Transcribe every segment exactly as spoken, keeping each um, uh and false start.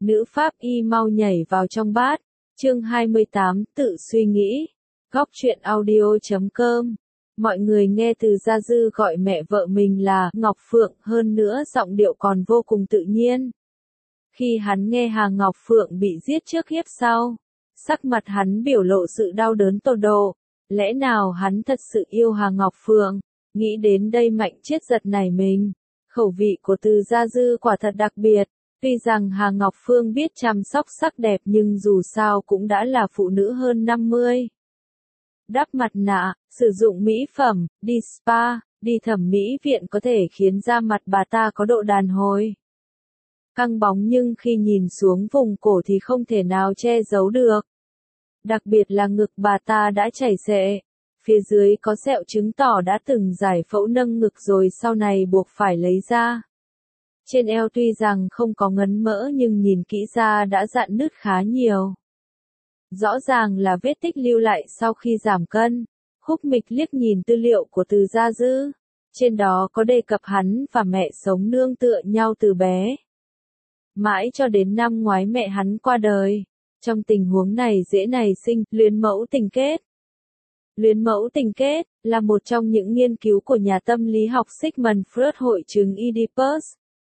Nữ pháp y mau nhảy vào trong bát. Chương hai mươi tám, tự suy nghĩ. Góc truyện audio chấm com. Mọi người nghe Từ Gia Dư gọi mẹ vợ mình là Ngọc Phượng, hơn nữa giọng điệu còn vô cùng tự nhiên. Khi hắn nghe Hà Ngọc Phượng bị giết trước hiếp sau, sắc mặt hắn biểu lộ sự đau đớn tột độ. Lẽ nào hắn thật sự yêu Hà Ngọc Phượng? Nghĩ đến đây Mạnh Chiết giật nảy mình. Khẩu vị của Từ Gia Dư quả thật đặc biệt. Tuy rằng Hà Ngọc Phương biết chăm sóc sắc đẹp nhưng dù sao cũng đã là phụ nữ hơn năm mươi. Đắp mặt nạ, sử dụng mỹ phẩm, đi spa, đi thẩm mỹ viện có thể khiến da mặt bà ta có độ đàn hồi. Căng bóng nhưng khi nhìn xuống vùng cổ thì không thể nào che giấu được. Đặc biệt là ngực bà ta đã chảy xệ. Phía dưới có sẹo chứng tỏ đã từng giải phẫu nâng ngực rồi sau này buộc phải lấy ra. Trên eo tuy rằng không có ngấn mỡ nhưng nhìn kỹ ra đã rạn nứt khá nhiều. Rõ ràng là vết tích lưu lại sau khi giảm cân. Khúc Mịch liếc nhìn tư liệu của Từ Gia Dư. Trên đó có đề cập hắn và mẹ sống nương tựa nhau từ bé. Mãi cho đến năm ngoái mẹ hắn qua đời. Trong tình huống này dễ nảy sinh luyến mẫu tình kết. Luyến mẫu tình kết là một trong những nghiên cứu của nhà tâm lý học Sigmund Freud hội chứng Oedipus.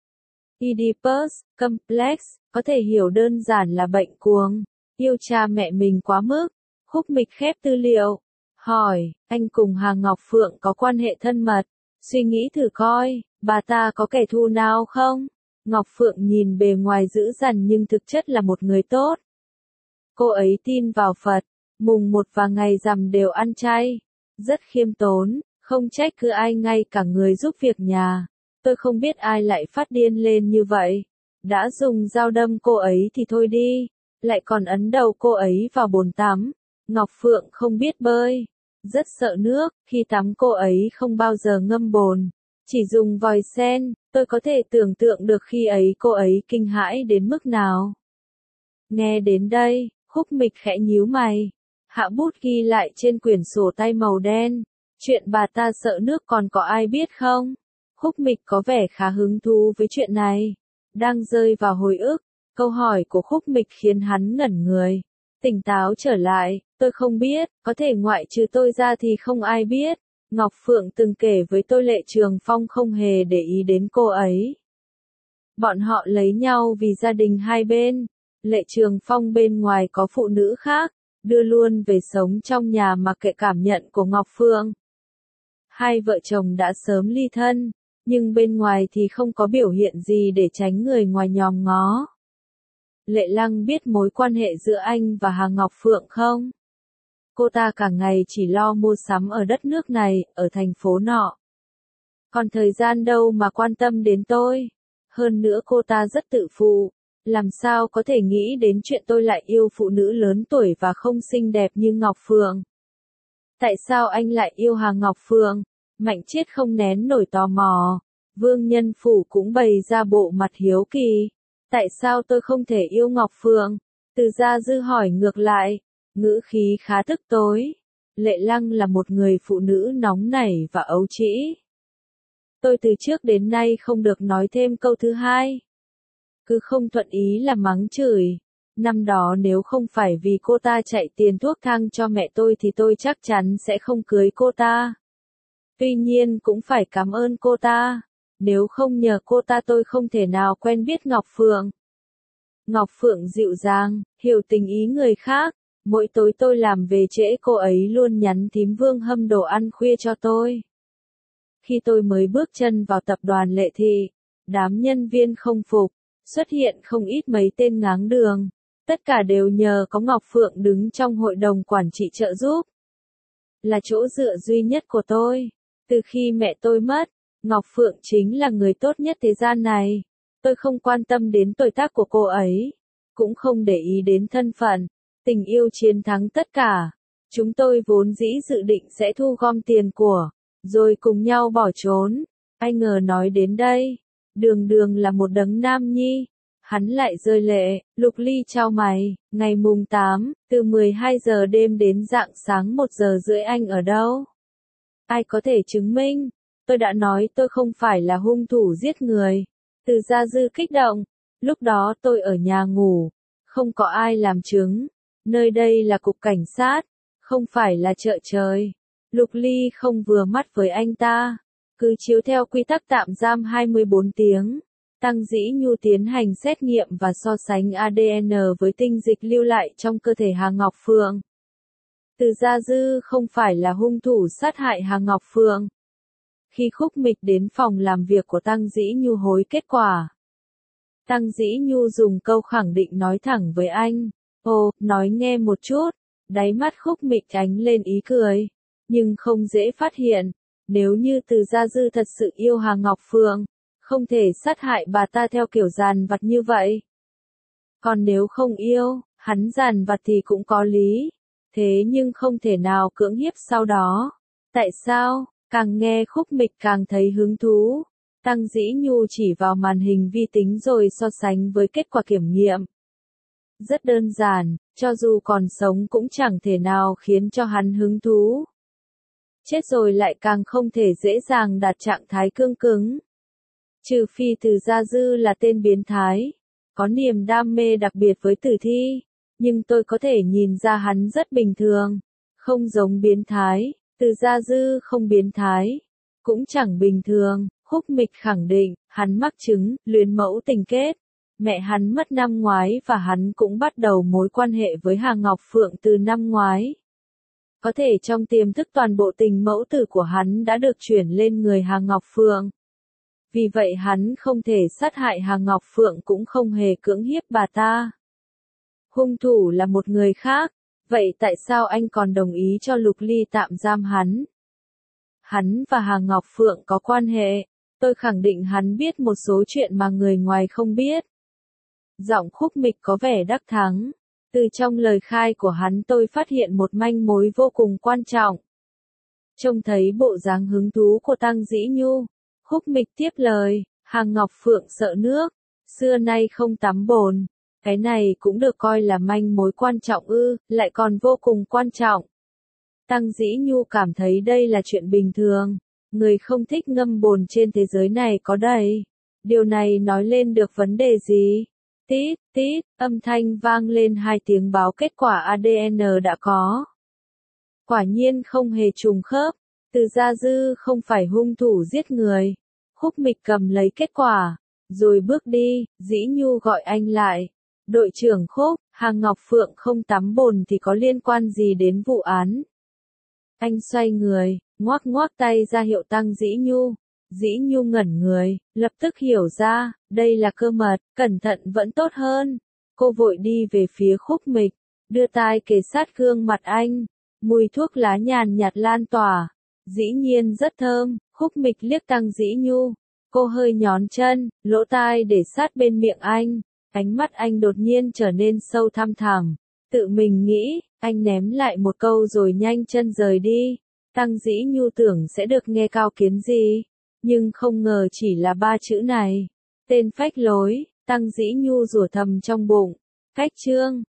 Oedipus Complex, có thể hiểu đơn giản là bệnh cuồng, yêu cha mẹ mình quá mức. Khúc Mịch khép tư liệu, hỏi, anh cùng Hà Ngọc Phượng có quan hệ thân mật, suy nghĩ thử coi, bà ta có kẻ thù nào không? Ngọc Phượng nhìn bề ngoài dữ dằn nhưng thực chất là một người tốt. Cô ấy tin vào Phật, mùng một và ngày rằm đều ăn chay, rất khiêm tốn, không trách cứ ai ngay cả người giúp việc nhà. Tôi không biết ai lại phát điên lên như vậy. Đã dùng dao đâm cô ấy thì thôi đi, lại còn ấn đầu cô ấy vào bồn tắm. Ngọc Phượng không biết bơi, rất sợ nước, khi tắm cô ấy không bao giờ ngâm bồn, chỉ dùng vòi sen. Tôi có thể tưởng tượng được khi ấy cô ấy kinh hãi đến mức nào. Nghe đến đây, Khúc Mịch khẽ nhíu mày, hạ bút ghi lại trên quyển sổ tay màu đen. Chuyện bà ta sợ nước còn có ai biết không? Khúc Mịch có vẻ khá hứng thú với chuyện này. Đang rơi vào hồi ức, câu hỏi của Khúc Mịch khiến hắn ngẩn người. Tỉnh táo trở lại, tôi không biết, có thể ngoại trừ tôi ra thì không ai biết. Ngọc Phượng từng kể với tôi Lệ Trường Phong không hề để ý đến cô ấy. Bọn họ lấy nhau vì gia đình hai bên. Lệ Trường Phong bên ngoài có phụ nữ khác, đưa luôn về sống trong nhà mặc kệ cảm nhận của Ngọc Phượng. Hai vợ chồng đã sớm ly thân, nhưng bên ngoài thì không có biểu hiện gì để tránh người ngoài nhòm ngó. Lệ Lăng biết mối quan hệ giữa anh và Hà Ngọc Phượng không? Cô ta cả ngày chỉ lo mua sắm ở đất nước này, ở thành phố nọ. Còn thời gian đâu mà quan tâm đến tôi. Hơn nữa cô ta rất tự phụ. Làm sao có thể nghĩ đến chuyện tôi lại yêu phụ nữ lớn tuổi và không xinh đẹp như Ngọc Phượng? Tại sao anh lại yêu Hà Ngọc Phượng? Mạnh Chiết không nén nổi tò mò. Vương Nhân Phủ cũng bày ra bộ mặt hiếu kỳ. Tại sao tôi không thể yêu Ngọc Phượng? Từ Gia Dư hỏi ngược lại, ngữ khí khá tức tối. Lệ Lăng là một người phụ nữ nóng nảy và ấu trĩ. Tôi từ trước đến nay không được nói thêm câu thứ hai. Cứ không thuận ý là mắng chửi. Năm đó nếu không phải vì cô ta chạy tiền thuốc thang cho mẹ tôi thì tôi chắc chắn sẽ không cưới cô ta. Tuy nhiên cũng phải cảm ơn cô ta. Nếu không nhờ cô ta tôi không thể nào quen biết Ngọc Phượng. Ngọc Phượng dịu dàng, hiểu tình ý người khác. Mỗi tối tôi làm về trễ cô ấy luôn nhắn thím Vương hâm đồ ăn khuya cho tôi. Khi tôi mới bước chân vào tập đoàn Lệ Thị, đám nhân viên không phục, xuất hiện không ít mấy tên ngáng đường. Tất cả đều nhờ có Ngọc Phượng đứng trong hội đồng quản trị trợ giúp. Là chỗ dựa duy nhất của tôi. Từ khi mẹ tôi mất, Ngọc Phượng chính là người tốt nhất thế gian này. Tôi không quan tâm đến tuổi tác của cô ấy, cũng không để ý đến thân phận. Tình yêu chiến thắng tất cả. Chúng tôi vốn dĩ dự định sẽ thu gom tiền của, rồi cùng nhau bỏ trốn. Ai ngờ nói đến đây, Đường Đường là một đấng nam nhi. Hắn lại rơi lệ. Lục Ly chau mày, ngày mùng tám, từ mười hai giờ đêm đến rạng sáng một giờ rưỡi anh ở đâu? Ai có thể chứng minh? Tôi đã nói tôi không phải là hung thủ giết người. Từ Gia Dư kích động. Lúc đó tôi ở nhà ngủ, không có ai làm chứng. Nơi đây là cục cảnh sát, không phải là chợ trời. Lục Ly không vừa mắt với anh ta. Cứ chiếu theo quy tắc tạm giam hai mươi bốn tiếng. Tăng Dĩ Nhu tiến hành xét nghiệm và so sánh a đê en với tinh dịch lưu lại trong cơ thể Hà Ngọc Phượng. Từ Gia Dư không phải là hung thủ sát hại Hà Ngọc Phượng. Khi Khúc Mịch đến phòng làm việc của Tăng Dĩ Nhu hối kết quả, Tăng Dĩ Nhu dùng câu khẳng định nói thẳng với anh. Ồ, nói nghe một chút. Đáy mắt Khúc Mịch ánh lên ý cười. Nhưng không dễ phát hiện. Nếu như Từ Gia Dư thật sự yêu Hà Ngọc Phượng, không thể sát hại bà ta theo kiểu giàn vặt như vậy. Còn nếu không yêu, hắn giàn vặt thì cũng có lý. Thế nhưng không thể nào cưỡng hiếp sau đó. Tại sao? Càng nghe Khúc Mịch càng thấy hứng thú. Tăng Dĩ Nhu chỉ vào màn hình vi tính rồi so sánh với kết quả kiểm nghiệm. Rất đơn giản, cho dù còn sống cũng chẳng thể nào khiến cho hắn hứng thú. Chết rồi lại càng không thể dễ dàng đạt trạng thái cương cứng. Trừ phi Từ Gia Dư là tên biến thái, có niềm đam mê đặc biệt với tử thi, nhưng tôi có thể nhìn ra hắn rất bình thường, không giống biến thái. Từ Gia Dư không biến thái, cũng chẳng bình thường. Khúc Mịch khẳng định, hắn mắc chứng luyến mẫu tình kết. Mẹ hắn mất năm ngoái và hắn cũng bắt đầu mối quan hệ với Hà Ngọc Phượng từ năm ngoái. Có thể trong tiềm thức toàn bộ tình mẫu tử của hắn đã được chuyển lên người Hà Ngọc Phượng. Vì vậy hắn không thể sát hại Hà Ngọc Phượng cũng không hề cưỡng hiếp bà ta. Hung thủ là một người khác, vậy tại sao anh còn đồng ý cho Lục Ly tạm giam hắn? Hắn và Hà Ngọc Phượng có quan hệ, tôi khẳng định hắn biết một số chuyện mà người ngoài không biết. Giọng Khúc Mịch có vẻ đắc thắng. Từ trong lời khai của hắn tôi phát hiện một manh mối vô cùng quan trọng. Trông thấy bộ dáng hứng thú của Tăng Dĩ Nhu, Khúc Mịch tiếp lời, Hà Ngọc Phượng sợ nước, xưa nay không tắm bồn. Cái này cũng được coi là manh mối quan trọng ư, lại còn vô cùng quan trọng. Tăng Dĩ Nhu cảm thấy đây là chuyện bình thường. Người không thích ngâm bồn trên thế giới này có đầy. Điều này nói lên được vấn đề gì? Tít, tít, âm thanh vang lên hai tiếng báo kết quả a đê en đã có. Quả nhiên không hề trùng khớp. Từ Gia Dư không phải hung thủ giết người. Khúc Mịch cầm lấy kết quả, rồi bước đi. Dĩ Nhu gọi anh lại. Đội trưởng Khúc, Hà Ngọc Phượng không tắm bồn thì có liên quan gì đến vụ án? Anh xoay người, ngoắc ngoắc tay ra hiệu Tăng Dĩ Nhu. Dĩ Nhu ngẩn người, lập tức hiểu ra, đây là cơ mật, cẩn thận vẫn tốt hơn. Cô vội đi về phía Khúc Mịch, đưa tai kề sát gương mặt anh. Mùi thuốc lá nhàn nhạt lan tỏa, dĩ nhiên rất thơm. Khúc Mịch liếc Tăng Dĩ Nhu, cô hơi nhón chân, lỗ tai để sát bên miệng anh. Ánh mắt anh đột nhiên trở nên sâu thăm thẳm, tự mình nghĩ, anh ném lại một câu rồi nhanh chân rời đi. Tăng Dĩ Nhu tưởng sẽ được nghe cao kiến gì, nhưng không ngờ chỉ là ba chữ này. Tên phách lối, Tăng Dĩ Nhu rủa thầm trong bụng. Cách chương